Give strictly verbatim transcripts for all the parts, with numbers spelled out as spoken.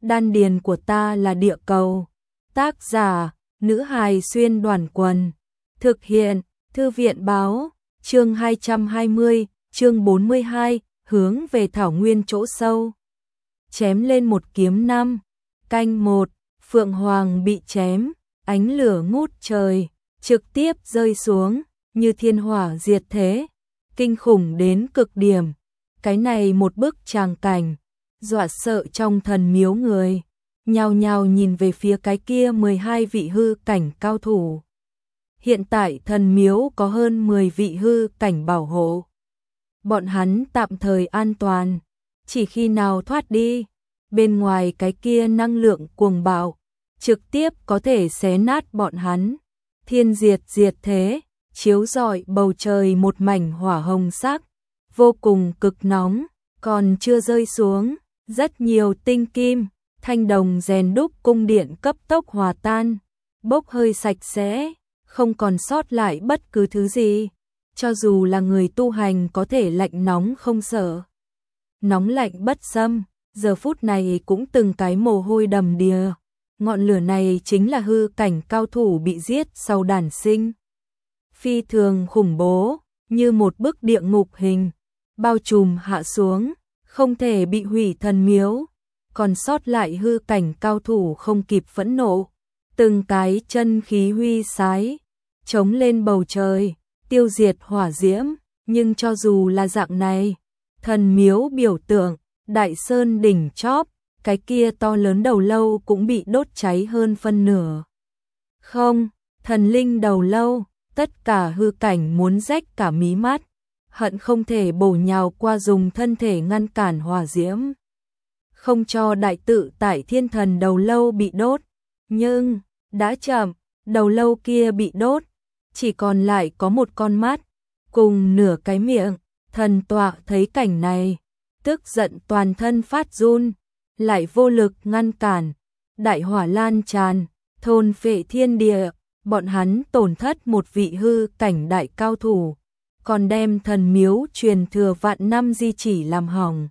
đan điền của ta là địa cầu. Tác giả, nữ hài xuyên đoàn quần. Thực hiện, thư viện báo, chương hai trăm hai mươi, chương bốn mươi hai, hướng về thảo nguyên chỗ sâu. Chém lên một kiếm năm, canh một, Phượng Hoàng bị chém, ánh lửa ngút trời, trực tiếp rơi xuống, như thiên hỏa diệt thế, kinh khủng đến cực điểm. Cái này một bức tràng cảnh, dọa sợ trong thần miếu người, nhao nhao nhìn về phía cái kia mười hai vị hư cảnh cao thủ. Hiện tại thần miếu có hơn mười vị hư cảnh bảo hộ. Bọn hắn tạm thời an toàn, chỉ khi nào thoát đi, bên ngoài cái kia năng lượng cuồng bạo, trực tiếp có thể xé nát bọn hắn. Thiên diệt diệt thế, chiếu rọi bầu trời một mảnh hỏa hồng sắc, vô cùng cực nóng, còn chưa rơi xuống, rất nhiều tinh kim, thanh đồng rèn đúc cung điện cấp tốc hòa tan, bốc hơi sạch sẽ, không còn sót lại bất cứ thứ gì. Cho dù là người tu hành có thể lạnh nóng không sợ, nóng lạnh bất xâm, giờ phút này cũng từng cái mồ hôi đầm đìa. Ngọn lửa này chính là hư cảnh cao thủ bị giết sau đản sinh. Phi thường khủng bố, như một bức địa ngục hình, bao trùm hạ xuống, không thể bị hủy thần miếu. Còn sót lại hư cảnh cao thủ không kịp phẫn nộ, từng cái chân khí huy sái, chống lên bầu trời, tiêu diệt hỏa diễm. Nhưng cho dù là dạng này, thần miếu biểu tượng, đại sơn đỉnh chóp, cái kia to lớn đầu lâu cũng bị đốt cháy hơn phân nửa. Không, thần linh đầu lâu, tất cả hư cảnh muốn rách cả mí mắt, hận không thể bổ nhào qua dùng thân thể ngăn cản hỏa diễm, không cho đại tự tại thiên thần đầu lâu bị đốt. Nhưng, đã chậm, đầu lâu kia bị đốt, chỉ còn lại có một con mắt, cùng nửa cái miệng. Thần tọa thấy cảnh này, tức giận toàn thân phát run, lại vô lực ngăn cản. Đại hỏa lan tràn, thôn phệ thiên địa, bọn hắn tổn thất một vị hư cảnh đại cao thủ, còn đem thần miếu truyền thừa vạn năm di chỉ làm hỏng.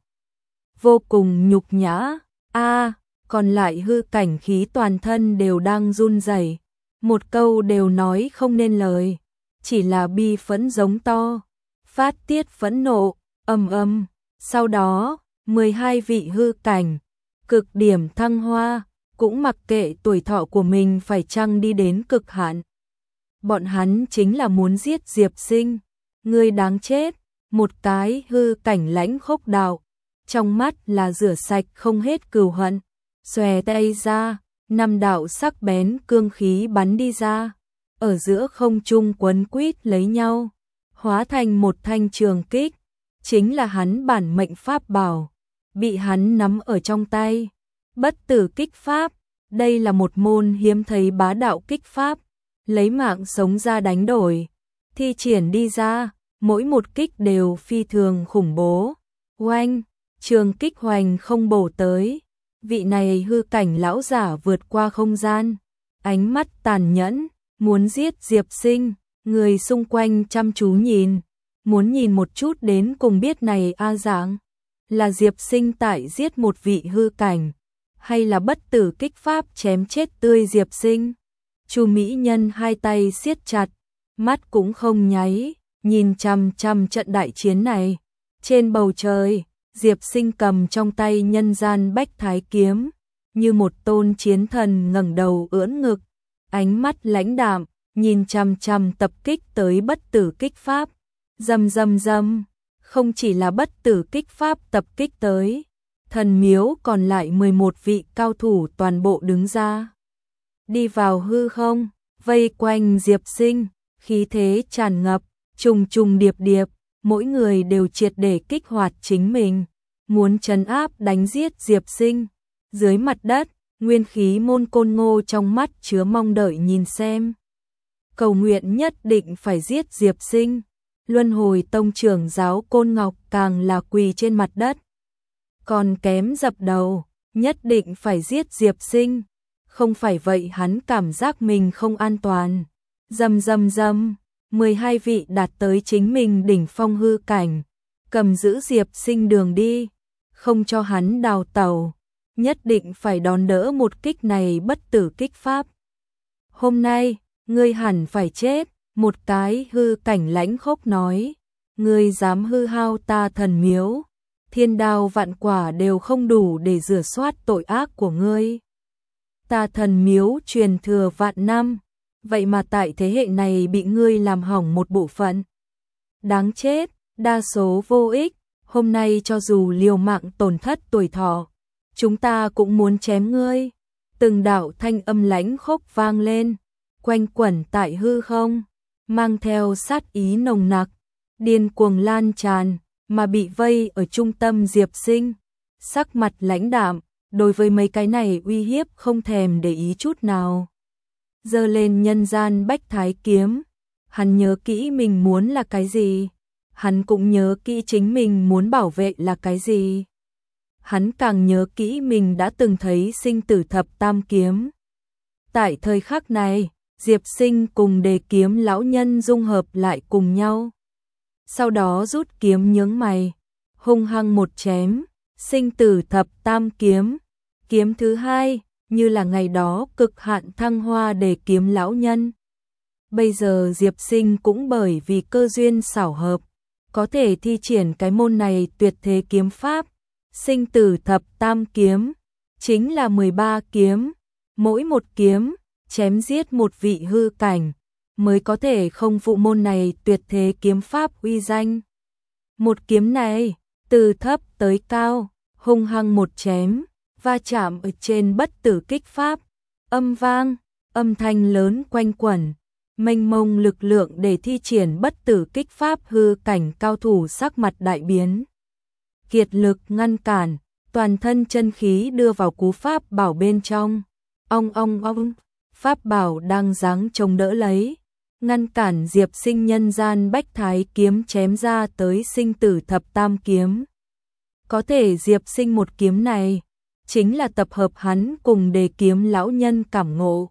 Vô cùng nhục nhã. A, còn lại hư cảnh khí toàn thân đều đang run rẩy, một câu đều nói không nên lời, chỉ là bi phẫn giống to, phát tiết phẫn nộ, ầm ầm. Sau đó, mười hai vị hư cảnh, cực điểm thăng hoa, cũng mặc kệ tuổi thọ của mình phải chăng đi đến cực hạn. Bọn hắn chính là muốn giết Diệp Sinh, người đáng chết. Một cái hư cảnh lãnh khốc đạo, trong mắt là rửa sạch không hết cừu hận, xòe tay ra, năm đạo sắc bén cương khí bắn đi ra, ở giữa không trung quấn quýt lấy nhau, hóa thành một thanh trường kích, chính là hắn bản mệnh pháp bảo, bị hắn nắm ở trong tay. Bất tử kích pháp, đây là một môn hiếm thấy bá đạo kích pháp, lấy mạng sống ra đánh đổi, thi triển đi ra, mỗi một kích đều phi thường khủng bố. Oanh, trường kích hoành không bổ tới, vị này hư cảnh lão giả vượt qua không gian, ánh mắt tàn nhẫn, muốn giết Diệp Sinh. Người xung quanh chăm chú nhìn, muốn nhìn một chút đến cùng biết này a dạng, là Diệp Sinh tại giết một vị hư cảnh, hay là bất tử kích pháp chém chết tươi Diệp Sinh. Chu mỹ nhân hai tay siết chặt, mắt cũng không nháy, nhìn chằm chằm trận đại chiến này. Trên bầu trời, Diệp Sinh cầm trong tay nhân gian bách thái kiếm, như một tôn chiến thần ngẩng đầu ưỡn ngực, ánh mắt lãnh đạm, nhìn chằm chằm tập kích tới bất tử kích pháp. Rầm rầm rầm, không chỉ là bất tử kích pháp tập kích tới, thần miếu còn lại mười một vị cao thủ toàn bộ đứng ra, đi vào hư không, vây quanh Diệp Sinh, khí thế tràn ngập, trùng trùng điệp điệp, mỗi người đều triệt để kích hoạt chính mình, muốn trấn áp đánh giết Diệp Sinh. Dưới mặt đất, nguyên khí môn Côn Ngô trong mắt chứa mong đợi nhìn xem, cầu nguyện nhất định phải giết Diệp Sinh. Luân hồi tông trưởng giáo Côn Ngọc càng là quỳ trên mặt đất, còn kém dập đầu, nhất định phải giết Diệp Sinh, không phải vậy hắn cảm giác mình không an toàn. Rầm rầm rầm, mười hai vị đạt tới chính mình đỉnh phong hư cảnh, cầm giữ Diệp Sinh đường đi, không cho hắn đào tẩu. nhất định phải đón đỡ một kích này bất tử kích pháp. Hôm nay, ngươi hẳn phải chết, một cái hư cảnh lãnh khốc nói, ngươi dám hư hao ta thần miếu, thiên đao vạn quả đều không đủ để rửa soát tội ác của ngươi. Ta thần miếu truyền thừa vạn năm, vậy mà tại thế hệ này bị ngươi làm hỏng một bộ phận. Đáng chết, đa số vô ích, hôm nay cho dù liều mạng tổn thất tuổi thọ, chúng ta cũng muốn chém ngươi. Từng đạo thanh âm lãnh khốc vang lên, quanh quẩn tại hư không, mang theo sát ý nồng nặc, điên cuồng lan tràn, mà bị vây ở trung tâm Diệp Sinh, sắc mặt lãnh đạm, đối với mấy cái này uy hiếp không thèm để ý chút nào. Giơ lên nhân gian bách thái kiếm, hắn nhớ kỹ mình muốn là cái gì, hắn cũng nhớ kỹ chính mình muốn bảo vệ là cái gì. Hắn càng nhớ kỹ mình đã từng thấy sinh tử thập tam kiếm. Tại thời khắc này, Diệp Sinh cùng Đề Kiếm lão nhân dung hợp lại cùng nhau. Sau đó rút kiếm nhướng mày, hung hăng một chém, sinh tử thập tam kiếm. Kiếm thứ hai, như là ngày đó cực hạn thăng hoa Đề Kiếm lão nhân. Bây giờ Diệp Sinh cũng bởi vì cơ duyên xảo hợp, có thể thi triển cái môn này tuyệt thế kiếm pháp. Sinh tử thập tam kiếm, chính là mười ba kiếm, mỗi một kiếm, chém giết một vị hư cảnh, mới có thể không phụ môn này tuyệt thế kiếm pháp uy danh. Một kiếm này, từ thấp tới cao, hung hăng một chém, va chạm ở trên bất tử kích pháp, âm vang, âm thanh lớn quanh quẩn, mênh mông lực lượng để thi triển bất tử kích pháp hư cảnh cao thủ sắc mặt đại biến. Kiệt lực ngăn cản, toàn thân chân khí đưa vào cú pháp bảo bên trong. Ong ong ong, pháp bảo đang giáng chống đỡ lấy, ngăn cản Diệp Sinh nhân gian bách thái kiếm chém ra tới sinh tử thập tam kiếm. Có thể Diệp Sinh một kiếm này, chính là tập hợp hắn cùng Đề Kiếm lão nhân cảm ngộ.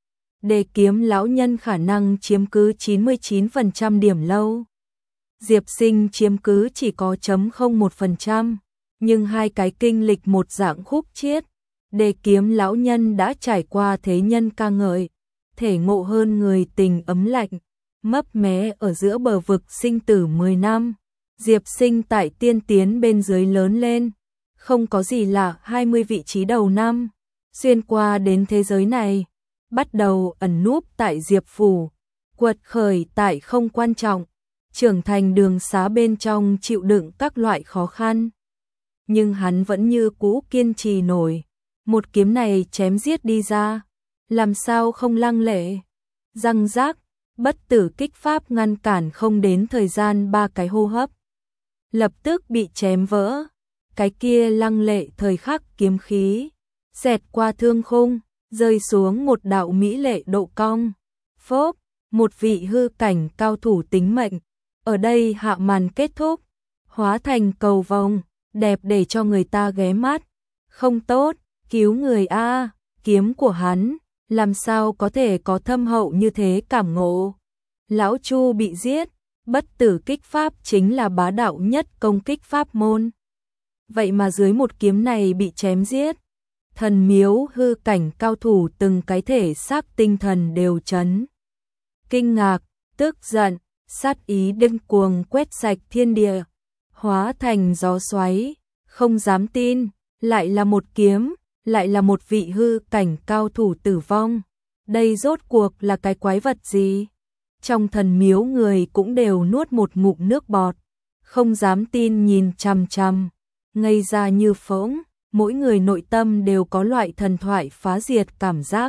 Đề Kiếm lão nhân khả năng chiếm cứ chín mươi chín phần trăm điểm lâu. Diệp Sinh chiếm cứ chỉ có zero phẩy không một phần trăm, nhưng hai cái kinh lịch một dạng khúc chiết. Đề Kiếm lão nhân đã trải qua thế nhân ca ngợi, thể ngộ hơn người tình ấm lạnh, mấp mé ở giữa bờ vực sinh tử mười năm. Diệp Sinh tại tiên tiến bên dưới lớn lên, không có gì lạ hai mươi vị trí đầu năm, xuyên qua đến thế giới này, bắt đầu ẩn núp tại Diệp Phủ, quật khởi tại không quan trọng, trưởng thành đường xá bên trong chịu đựng các loại khó khăn. Nhưng hắn vẫn như cũ kiên trì nổi, một kiếm này chém giết đi ra, làm sao không lăng lệ. Răng rác, bất tử kích pháp ngăn cản không đến thời gian ba cái hô hấp, lập tức bị chém vỡ. Cái kia lăng lệ thời khắc kiếm khí, xẹt qua thương khung, rơi xuống một đạo mỹ lệ độ cong. Phốp, một vị hư cảnh cao thủ tính mệnh, ở đây hạ màn kết thúc, hóa thành cầu vồng, đẹp để cho người ta ghé mắt. Không tốt, cứu người a, kiếm của hắn, làm sao có thể có thâm hậu như thế cảm ngộ. Lão Chu bị giết, bất tử kích pháp chính là bá đạo nhất công kích pháp môn. Vậy mà dưới một kiếm này bị chém giết, thần miếu hư cảnh cao thủ từng cái thể xác tinh thần đều chấn. Kinh ngạc, tức giận, sát ý điên cuồng quét sạch thiên địa, hóa thành gió xoáy, không dám tin, lại là một kiếm, lại là một vị hư cảnh cao thủ tử vong. Đây rốt cuộc là cái quái vật gì? Trong thần miếu người cũng đều nuốt một ngụm nước bọt, không dám tin nhìn chằm chằm, ngây ra như phỗng, mỗi người nội tâm đều có loại thần thoại phá diệt cảm giác.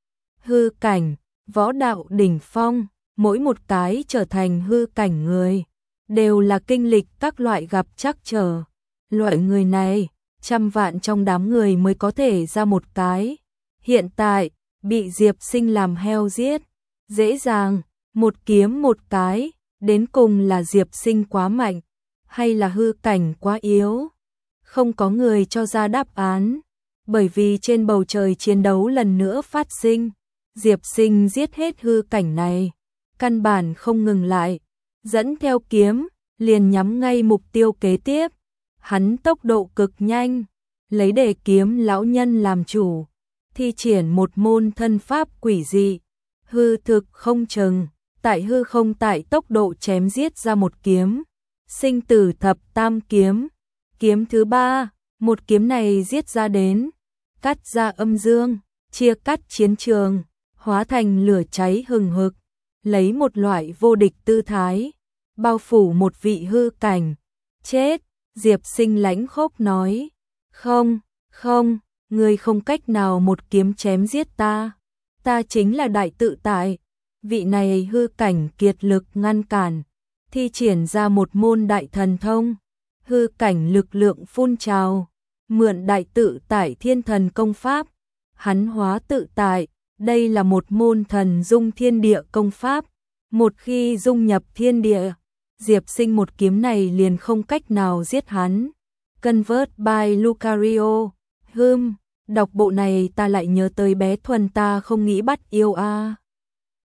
Hư cảnh, võ đạo đỉnh phong, mỗi một cái trở thành hư cảnh người, đều là kinh lịch các loại gặp trắc trở. Loại người này, trăm vạn trong đám người mới có thể ra một cái. Hiện tại, bị Diệp Sinh làm heo giết, dễ dàng, một kiếm một cái, đến cùng là Diệp Sinh quá mạnh, hay là hư cảnh quá yếu? Không có người cho ra đáp án, bởi vì trên bầu trời chiến đấu lần nữa phát sinh, Diệp Sinh giết hết hư cảnh này, căn bản không ngừng lại, dẫn theo kiếm, liền nhắm ngay mục tiêu kế tiếp. Hắn tốc độ cực nhanh, lấy đề kiếm lão nhân làm chủ, thi triển một môn thân pháp quỷ dị, hư thực không chừng, tại hư không tại tốc độ chém giết ra một kiếm, sinh tử thập tam kiếm, kiếm thứ ba, một kiếm này giết ra đến, cắt ra âm dương, chia cắt chiến trường, hóa thành lửa cháy hừng hực, lấy một loại vô địch tư thái, bao phủ một vị hư cảnh, chết, Diệp Sinh lãnh khốc nói, không, không, ngươi không cách nào một kiếm chém giết ta, ta chính là đại tự tại, vị này hư cảnh kiệt lực ngăn cản, thi triển ra một môn đại thần thông, hư cảnh lực lượng phun trào, mượn đại tự tại thiên thần công pháp, hắn hóa tự tại, đây là một môn thần dung thiên địa công pháp, một khi dung nhập thiên địa, Diệp Sinh một kiếm này liền không cách nào giết hắn. Convert by Lucario, hừm, đọc bộ này ta lại nhớ tới bé Thuần ta không nghĩ bắt yêu a.